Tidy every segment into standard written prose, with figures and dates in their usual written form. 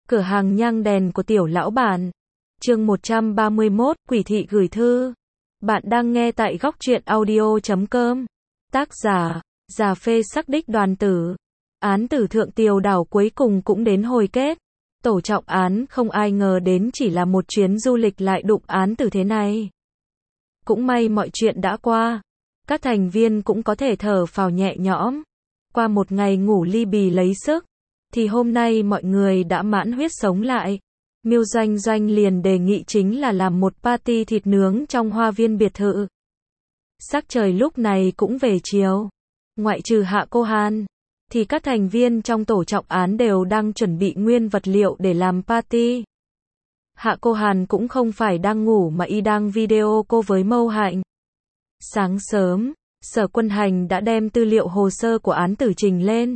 Cửa hàng nhang đèn của tiểu lão bản. Chương 131, Quỷ thị gửi thư. Bạn đang nghe tại góc truyện audio.com. Tác giả, Già Phê Sắc Đích Đoàn Tử. Án tử Thượng Tiều Đảo cuối cùng cũng đến hồi kết. Tổ trọng án không ai ngờ đến chỉ là một chuyến du lịch lại đụng án tử thế này. Cũng may mọi chuyện đã qua. Các thành viên cũng có thể thở phào nhẹ nhõm. Qua một ngày ngủ ly bì lấy sức, thì hôm nay mọi người đã mãn huyết sống lại. Miêu Doanh Doanh liền đề nghị chính là làm một party thịt nướng trong hoa viên biệt thự. Sắc trời lúc này cũng về chiều. Ngoại trừ Hạ Cô Hàn, thì các thành viên trong tổ trọng án đều đang chuẩn bị nguyên vật liệu để làm party. Hạ Cô Hàn cũng không phải đang ngủ mà y đang video cô với Mâu Hạnh. Sáng sớm, Sở Quân Hành đã đem tư liệu hồ sơ của án tử trình lên.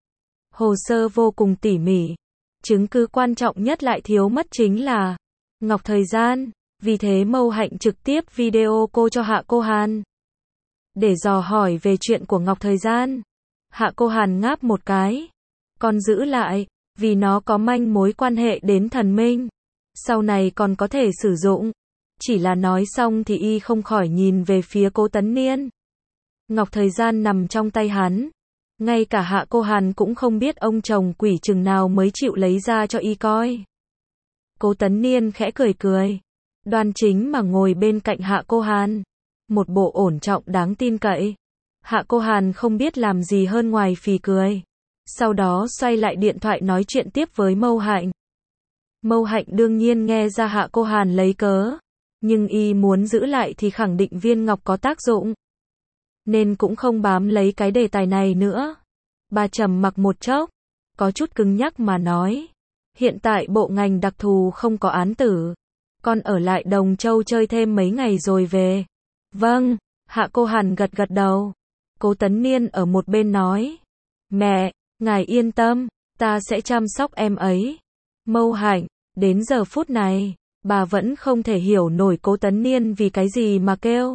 Hồ sơ vô cùng tỉ mỉ. Chứng cứ quan trọng nhất lại thiếu mất chính là Ngọc Thời Gian. Vì thế Mâu Hạnh trực tiếp video cô cho Hạ Cô Hàn để dò hỏi về chuyện của Ngọc Thời Gian. Hạ Cô Hàn ngáp một cái. Con giữ lại, vì nó có manh mối quan hệ đến thần minh. Sau này còn có thể sử dụng. Chỉ là nói xong thì y không khỏi nhìn về phía Cố Tấn Niên. Ngọc Thời Gian nằm trong tay hắn. Ngay cả Hạ Cô Hàn cũng không biết ông chồng quỷ chừng nào mới chịu lấy ra cho y coi. Cố Tấn Niên khẽ cười cười. Đoan chính mà ngồi bên cạnh Hạ Cô Hàn. Một bộ ổn trọng đáng tin cậy. Hạ Cô Hàn không biết làm gì hơn ngoài phì cười. Sau đó xoay lại điện thoại nói chuyện tiếp với Mâu Hạnh. Mâu Hạnh đương nhiên nghe ra Hạ Cô Hàn lấy cớ. Nhưng y muốn giữ lại thì khẳng định viên ngọc có tác dụng. Nên cũng không bám lấy cái đề tài này nữa. Bà trầm mặc một chốc, có chút cứng nhắc mà nói. Hiện tại bộ ngành đặc thù không có án tử. Con ở lại Đồng Châu chơi thêm mấy ngày rồi về. Vâng, Hạ Cô Hàn gật gật đầu. Cố Tấn Niên ở một bên nói. Mẹ, ngài yên tâm, ta sẽ chăm sóc em ấy. Mâu Hạnh, đến giờ phút này, bà vẫn không thể hiểu nổi Cố Tấn Niên vì cái gì mà kêu.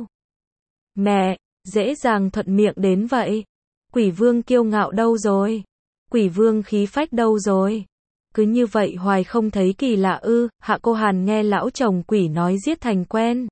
Mẹ, dễ dàng thuận miệng đến vậy. Quỷ vương kiêu ngạo đâu rồi? Quỷ vương khí phách đâu rồi? Cứ như vậy hoài không thấy kỳ lạ ư? Hạ Cô Hàn nghe lão chồng quỷ nói giết thành quen.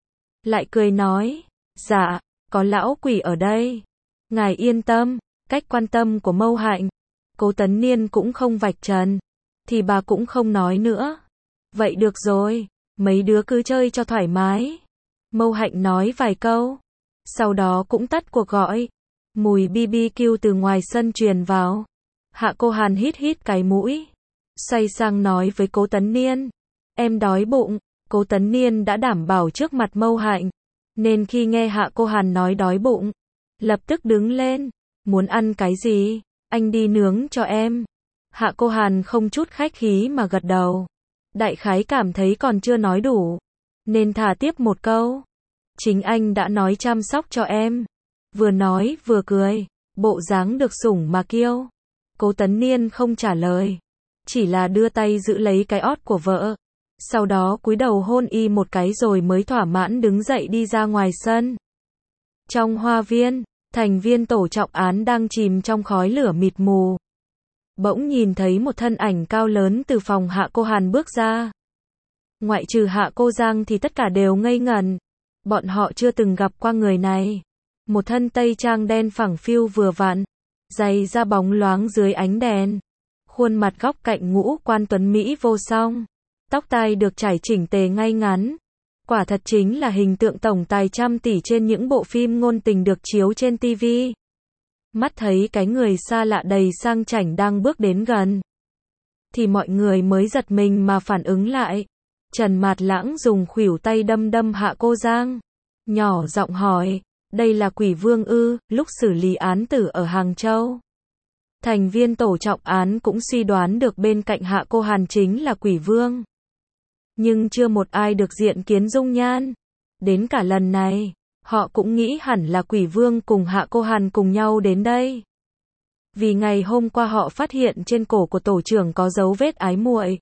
Lại cười nói, dạ, có lão quỷ ở đây. Ngài yên tâm, cách quan tâm của Mâu Hạnh. Cố Tấn Niên cũng không vạch trần. Thì bà cũng không nói nữa. Vậy được rồi, mấy đứa cứ chơi cho thoải mái. Mâu Hạnh nói vài câu. Sau đó cũng tắt cuộc gọi. Mùi BBQ từ ngoài sân truyền vào. Hạ Cô Hàn hít hít cái mũi. Xoay sang nói với Cố Tấn Niên. Em đói bụng. Cố Tấn Niên đã đảm bảo trước mặt Mâu Hạnh. Nên khi nghe Hạ Cô Hàn nói đói bụng, lập tức đứng lên. Muốn ăn cái gì? Anh đi nướng cho em. Hạ Cô Hàn không chút khách khí mà gật đầu. Đại khái cảm thấy còn chưa nói đủ. Nên thả tiếp một câu. Chính anh đã nói chăm sóc cho em. Vừa nói vừa cười. Bộ dáng được sủng mà kiêu. Cố Tấn Niên không trả lời. Chỉ là đưa tay giữ lấy cái ót của vợ. Sau đó cúi đầu hôn y một cái rồi mới thỏa mãn đứng dậy đi ra ngoài sân. Trong hoa viên, thành viên tổ trọng án đang chìm trong khói lửa mịt mù. Bỗng nhìn thấy một thân ảnh cao lớn từ phòng Hạ Cô Hàn bước ra. Ngoại trừ Hạ Cô Giang thì tất cả đều ngây ngẩn. Bọn họ chưa từng gặp qua người này. Một thân tây trang đen phẳng phiu vừa vặn. Giày da bóng loáng dưới ánh đèn. Khuôn mặt góc cạnh ngũ quan tuấn Mỹ vô song. Tóc tai được trải chỉnh tề ngay ngắn. Quả thật chính là hình tượng tổng tài trăm tỷ trên những bộ phim ngôn tình được chiếu trên TV. Mắt thấy cái người xa lạ đầy sang chảnh đang bước đến gần. Thì mọi người mới giật mình mà phản ứng lại. Trần Mạt Lãng dùng khuỷu tay đâm đâm Hạ Cô Giang. Nhỏ giọng hỏi, đây là quỷ vương ư? Lúc xử lý án tử ở Hàng Châu, thành viên tổ trọng án cũng suy đoán được bên cạnh Hạ Cô Hàn chính là quỷ vương. Nhưng chưa một ai được diện kiến dung nhan. Đến cả lần này, họ cũng nghĩ hẳn là quỷ vương cùng Hạ Cô Hàn cùng nhau đến đây. Vì ngày hôm qua họ phát hiện trên cổ của tổ trưởng có dấu vết ái muội.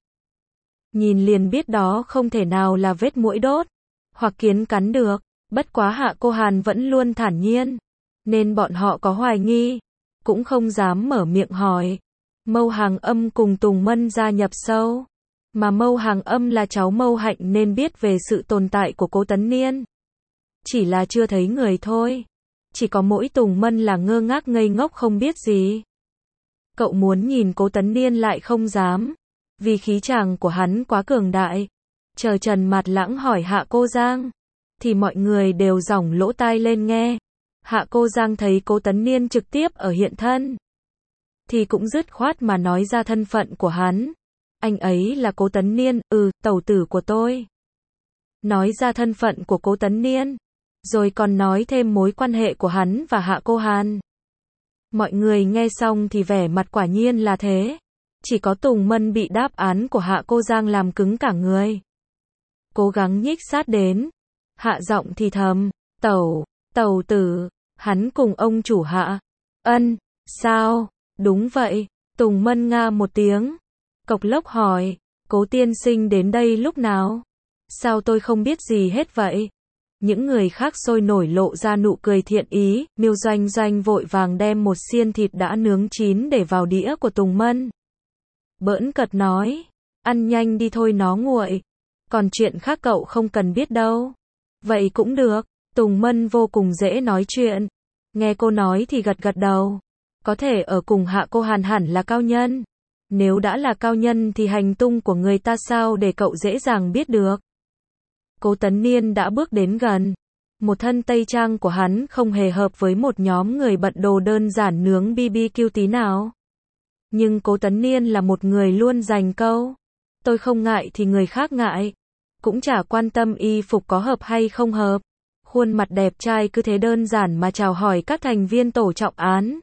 Nhìn liền biết đó không thể nào là vết muỗi đốt, hoặc kiến cắn được. Bất quá Hạ Cô Hàn vẫn luôn thản nhiên, nên bọn họ có hoài nghi, cũng không dám mở miệng hỏi. Mâu Hàng Âm cùng Tùng Mân gia nhập sâu. Mà Mâu Hàng Âm là cháu Mâu Hạnh nên biết về sự tồn tại của Cố Tấn Niên. Chỉ là chưa thấy người thôi. Chỉ có mỗi Tùng Mân là ngơ ngác ngây ngốc không biết gì. Cậu muốn nhìn Cố Tấn Niên lại không dám. Vì khí chàng của hắn quá cường đại. Chờ Trần Mạt Lãng hỏi Hạ Cô Giang. Thì mọi người đều dỏng lỗ tai lên nghe. Hạ Cô Giang thấy Cố Tấn Niên trực tiếp ở hiện thân. Thì cũng dứt khoát mà nói ra thân phận của hắn. Anh ấy là Cố Tấn Niên, tẩu tử của tôi. Nói ra thân phận của Cố Tấn Niên. Rồi còn nói thêm mối quan hệ của hắn và Hạ Cô Hàn. Mọi người nghe xong thì vẻ mặt quả nhiên là thế. Chỉ có Tùng Mân bị đáp án của Hạ Cô Giang làm cứng cả người. Cố gắng nhích sát đến. Hạ giọng thì thầm, tẩu tử, hắn cùng ông chủ Hạ. Sao? Đúng vậy. Tùng Mân nga một tiếng. Cộc Lốc hỏi, Cố tiên sinh đến đây lúc nào? Sao tôi không biết gì hết vậy? Những người khác sôi nổi lộ ra nụ cười thiện ý, Miêu Doanh Doanh vội vàng đem một xiên thịt đã nướng chín để vào đĩa của Tùng Mân. Bỡn cợt nói, ăn nhanh đi thôi nó nguội. Còn chuyện khác cậu không cần biết đâu. Vậy cũng được, Tùng Mân vô cùng dễ nói chuyện. Nghe cô nói thì gật gật đầu. Có thể ở cùng Hạ Cô Hàn hẳn là cao nhân. Nếu đã là cao nhân thì hành tung của người ta sao để cậu dễ dàng biết được. Cố Tấn Niên đã bước đến gần. Một thân tây trang của hắn không hề hợp với một nhóm người bận đồ đơn giản nướng BBQ tí nào. Nhưng Cố Tấn Niên là một người luôn dành câu. Tôi không ngại thì người khác ngại. Cũng chả quan tâm y phục có hợp hay không hợp. Khuôn mặt đẹp trai cứ thế đơn giản mà chào hỏi các thành viên tổ trọng án.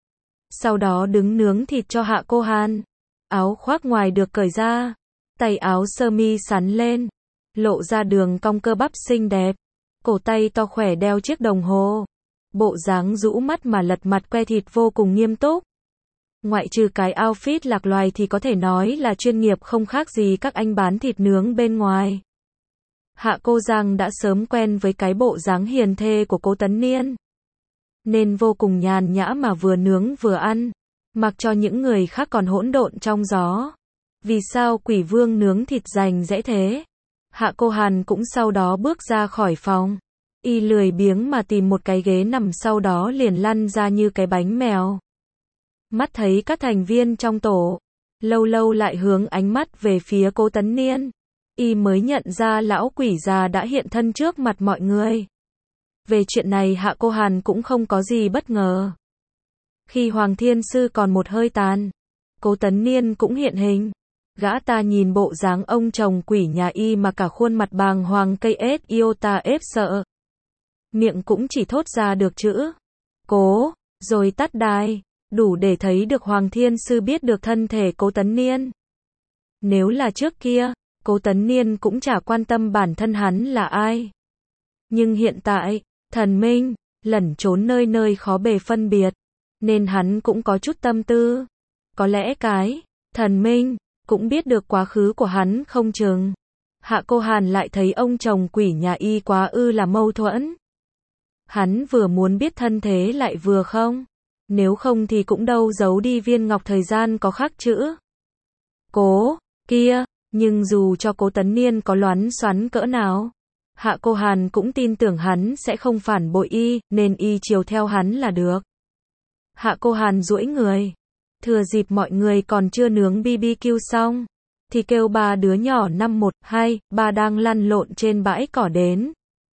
Sau đó đứng nướng thịt cho Hạ Cô Hàn. Áo khoác ngoài được cởi ra. Tay áo sơ mi sắn lên. Lộ ra đường cong cơ bắp xinh đẹp. Cổ tay to khỏe đeo chiếc đồng hồ. Bộ dáng rũ mắt mà lật mặt que thịt vô cùng nghiêm túc. Ngoại trừ cái outfit lạc loài thì có thể nói là chuyên nghiệp không khác gì các anh bán thịt nướng bên ngoài. Hạ Cô Giang đã sớm quen với cái bộ dáng hiền thê của Cố Tấn Niên. Nên vô cùng nhàn nhã mà vừa nướng vừa ăn. Mặc cho những người khác còn hỗn độn trong gió. Vì sao Quỷ Vương nướng thịt rành rẽ thế? Hạ Cô Hàn cũng sau đó bước ra khỏi phòng. Y lười biếng mà tìm một cái ghế nằm sau đó liền lăn ra như cái bánh mèo. Mắt thấy các thành viên trong tổ. Lâu lâu lại hướng ánh mắt về phía Cố Tấn Niên. Y mới nhận ra lão quỷ già đã hiện thân trước mặt mọi người. Về chuyện này Hạ Cô Hàn cũng không có gì bất ngờ. Khi Hoàng Thiên Sư còn một hơi tàn, Cố Tấn Niên cũng hiện hình. Gã ta nhìn bộ dáng ông chồng quỷ nhà y mà cả khuôn mặt bàng hoàng cây ết iota ép sợ. Miệng cũng chỉ thốt ra được chữ Cố, rồi tắt đài, đủ để thấy được Hoàng Thiên Sư biết được thân thể Cố Tấn Niên. Nếu là trước kia, Cố Tấn Niên cũng chả quan tâm bản thân hắn là ai. Nhưng hiện tại, thần minh, lẩn trốn nơi nơi khó bề phân biệt, nên hắn cũng có chút tâm tư. Có lẽ cái thần minh cũng biết được quá khứ của hắn không chừng. Hạ Cô Hàn lại thấy ông chồng quỷ nhà y quá là mâu thuẫn. Hắn vừa muốn biết thân thế lại vừa không. Nếu không thì cũng đâu giấu đi viên ngọc thời gian có khắc chữ Cố, kia. Nhưng dù cho Cố Tấn Niên có loắn xoắn cỡ nào, Hạ Cô Hàn cũng tin tưởng hắn sẽ không phản bội y, nên y chiều theo hắn là được. Hạ Cô Hàn duỗi người. Thừa dịp mọi người còn chưa nướng BBQ xong, thì kêu ba đứa nhỏ 5, 1, 2, 3 đang lăn lộn trên bãi cỏ đến.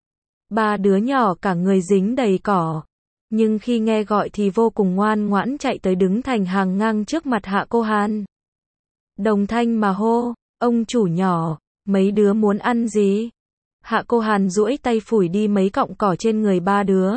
Ba đứa nhỏ cả người dính đầy cỏ. Nhưng khi nghe gọi thì vô cùng ngoan ngoãn chạy tới đứng thành hàng ngang trước mặt Hạ Cô Hàn. Đồng thanh mà hô, ông chủ nhỏ, mấy đứa muốn ăn gì? Hạ Cô Hàn duỗi tay phủi đi mấy cọng cỏ trên người ba đứa.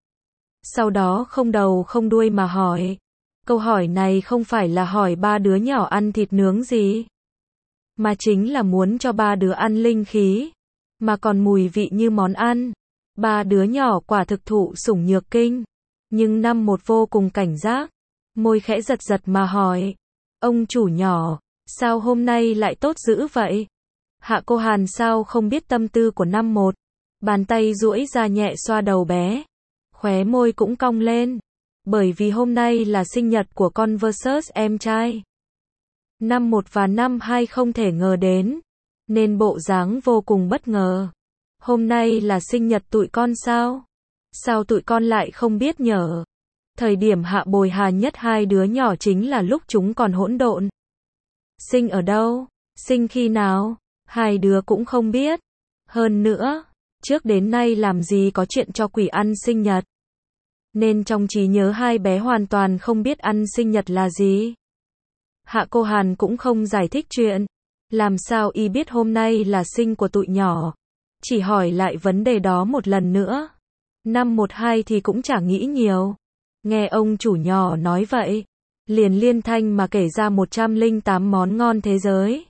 Sau đó không đầu không đuôi mà hỏi. Câu hỏi này không phải là hỏi ba đứa nhỏ ăn thịt nướng gì, mà chính là muốn cho ba đứa ăn linh khí, mà còn mùi vị như món ăn. Ba đứa nhỏ quả thực thụ sủng nhược kinh. Nhưng 5, 1 vô cùng cảnh giác. Môi khẽ giật giật mà hỏi. Ông chủ nhỏ, sao hôm nay lại tốt dữ vậy? Hạ Cô Hàn sao không biết tâm tư của 5, 1. Bàn tay duỗi ra nhẹ xoa đầu bé. Khóe môi cũng cong lên. Bởi vì hôm nay là sinh nhật của con versus em trai. Năm 1 và năm 2 không thể ngờ đến, nên bộ dáng vô cùng bất ngờ. Hôm nay là sinh nhật tụi con sao? Sao tụi con lại không biết nhở? Thời điểm hạ bồi hà nhất hai đứa nhỏ chính là lúc chúng còn hỗn độn. Sinh ở đâu? Sinh khi nào? Hai đứa cũng không biết. Hơn nữa, trước đến nay làm gì có chuyện cho quỷ ăn sinh nhật. Nên trong trí nhớ hai bé hoàn toàn không biết ăn sinh nhật là gì. Hạ cô Hàn cũng không giải thích chuyện. Làm sao y biết hôm nay là sinh của tụi nhỏ. Chỉ hỏi lại vấn đề đó một lần nữa. Năm 1-2 thì cũng chả nghĩ nhiều. Nghe ông chủ nhỏ nói vậy, liền liên thanh mà kể ra 108 món ngon thế giới.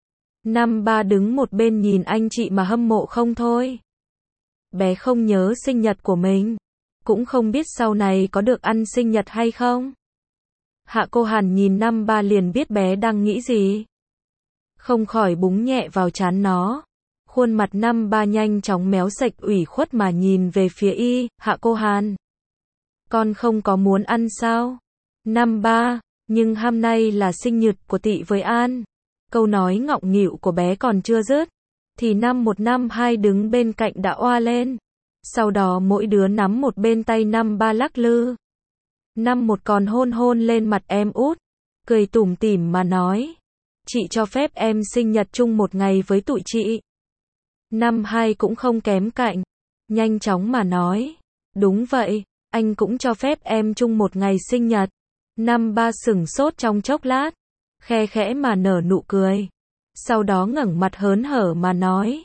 Năm 3 đứng một bên nhìn anh chị mà hâm mộ không thôi. Bé không nhớ sinh nhật của mình, cũng không biết sau này có được ăn sinh nhật hay không. Hạ cô Hàn nhìn năm 3 liền biết bé đang nghĩ gì. Không khỏi búng nhẹ vào trán nó. Khuôn mặt năm 3 nhanh chóng méo sạch ủy khuất mà nhìn về phía y. Hạ cô Hàn, con không có muốn ăn sao? Năm 3, nhưng hôm nay là sinh nhật của Tị với An. Câu nói ngọng nghịu của bé còn chưa dứt, thì năm 1 năm 2 đứng bên cạnh đã oa lên. Sau đó mỗi đứa nắm một bên tay năm 3 lắc lư. Năm 1 còn hôn hôn lên mặt em út, cười tủm tỉm mà nói, chị cho phép em sinh nhật chung một ngày với tụi chị. Năm 2 cũng không kém cạnh, nhanh chóng mà nói, đúng vậy, anh cũng cho phép em chung một ngày sinh nhật. Năm 3 sửng sốt trong chốc lát, khe khẽ mà nở nụ cười. Sau đó ngẩng mặt hớn hở mà nói,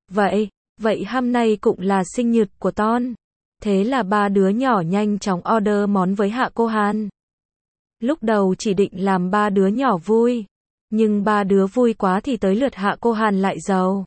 vậy hôm nay cũng là sinh nhật của ton. Thế là ba đứa nhỏ nhanh chóng order món với Hạ cô Hàn. Lúc đầu chỉ định làm ba đứa nhỏ vui, nhưng ba đứa vui quá thì tới lượt Hạ cô Hàn lại giàu.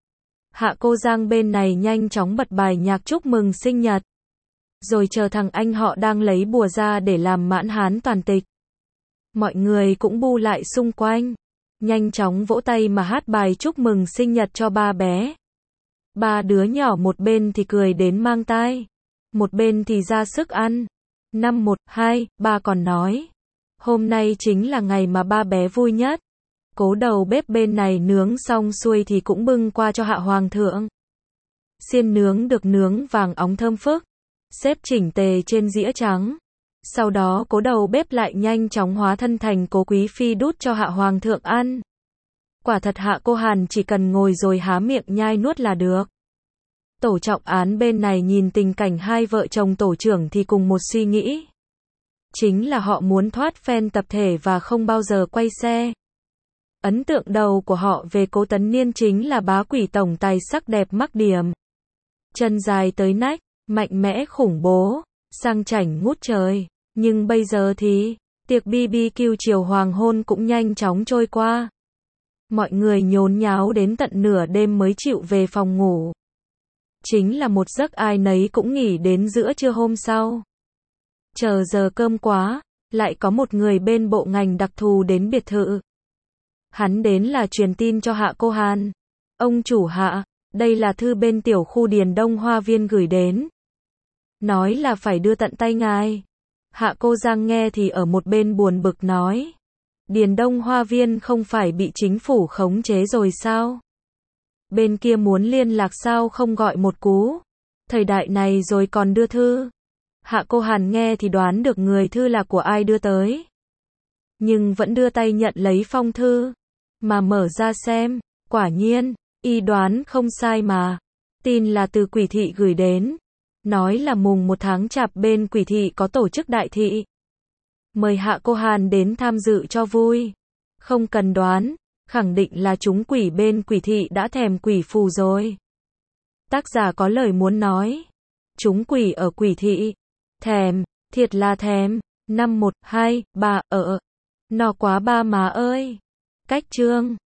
Hạ cô Giang bên này nhanh chóng bật bài nhạc chúc mừng sinh nhật. Rồi chờ thằng anh họ đang lấy bùa ra để làm mãn hán toàn tịch. Mọi người cũng bu lại xung quanh, nhanh chóng vỗ tay mà hát bài chúc mừng sinh nhật cho ba bé. Ba đứa nhỏ một bên thì cười đến mang tai, một bên thì ra sức ăn. Năm 1, 2, 3 còn nói, hôm nay chính là ngày mà ba bé vui nhất. Cố đầu bếp bên này nướng xong xuôi thì cũng bưng qua cho Hạ Hoàng thượng. Xiên nướng được nướng vàng óng thơm phức, xếp chỉnh tề trên dĩa trắng. Sau đó cố đầu bếp lại nhanh chóng hóa thân thành cố quý phi đút cho Hạ Hoàng thượng ăn. Quả thật Hạ cô Hàn chỉ cần ngồi rồi há miệng nhai nuốt là được. Tổ trọng án bên này nhìn tình cảnh hai vợ chồng tổ trưởng thì cùng một suy nghĩ. Chính là họ muốn thoát fan tập thể và không bao giờ quay xe. Ấn tượng đầu của họ về Cố Tấn Niên chính là bá quỷ tổng tài sắc đẹp mắc điểm. Chân dài tới nách, mạnh mẽ khủng bố, sang chảnh ngút trời. Nhưng bây giờ thì, tiệc BBQ chiều hoàng hôn cũng nhanh chóng trôi qua. Mọi người nhốn nháo đến tận nửa đêm mới chịu về phòng ngủ. Chính là một giấc ai nấy cũng nghỉ đến giữa trưa hôm sau. Chờ giờ cơm quá, lại có một người bên bộ ngành đặc thù đến biệt thự. Hắn đến là truyền tin cho Hạ cô Hàn. Ông chủ Hạ, đây là thư bên tiểu khu Điền Đông Hoa Viên gửi đến. Nói là phải đưa tận tay ngài. Hạ cô Giang nghe thì ở một bên buồn bực nói. Điền Đông Hoa Viên không phải bị chính phủ khống chế rồi sao? Bên kia muốn liên lạc sao không gọi một cú? Thời đại này rồi còn đưa thư. Hạ cô Hàn nghe thì đoán được người thư là của ai đưa tới. Nhưng vẫn đưa tay nhận lấy phong thư. Mà mở ra xem, quả nhiên, y đoán không sai mà. Tin là từ Quỷ thị gửi đến. Nói là mùng 1 tháng Chạp bên Quỷ thị có tổ chức đại thị. Mời Hạ cô Hàn đến tham dự cho vui. Không cần đoán, khẳng định là chúng quỷ bên Quỷ thị đã thèm quỷ phù rồi. Tác giả có lời muốn nói. Chúng quỷ ở Quỷ thị. Thèm, thiệt là thèm. Năm 1, 2, 3, no quá ba má ơi. Cách chương